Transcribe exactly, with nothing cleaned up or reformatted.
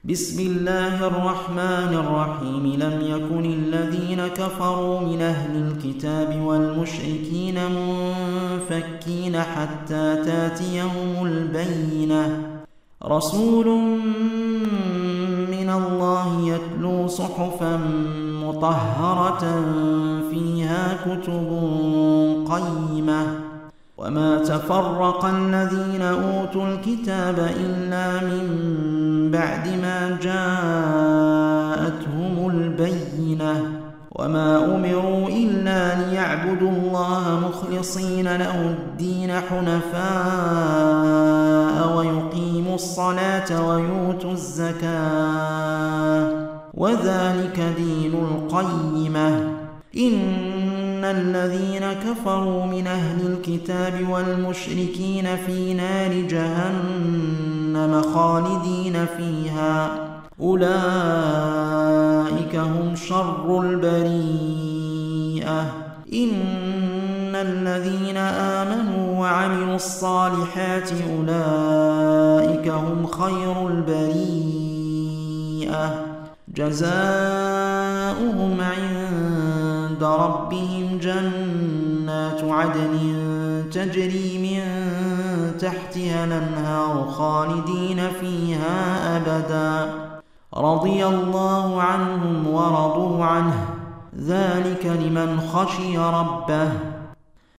بسم الله الرحمن الرحيم لم يكن الذين كفروا من أهل الكتاب والمشركين منفكين حتى تاتيهم البينة رسول من الله يتلو صحفا مطهرة فيها كتب قيمة وما تفرق الذين أوتوا الكتاب إلا من بعد ما جاءتهم البينة وما أمروا إلا ليعبدوا الله مخلصين له الدين حنفاء ويقيموا الصلاة ويؤتوا الزكاة وذلك دين القيمة إن الذين كفروا من أهل الكتاب والمشركين في نار جهنم خالدين فيها أولئك هم شر البريئة إن الذين آمنوا وعملوا الصالحات أولئك هم خير البريئة جزاؤهم عند ربهم جنات عدن تجري من تحتها الأنهار خالدين فيها أبدا رضي الله عنهم ورضوا عنه ذلك لمن خشي ربه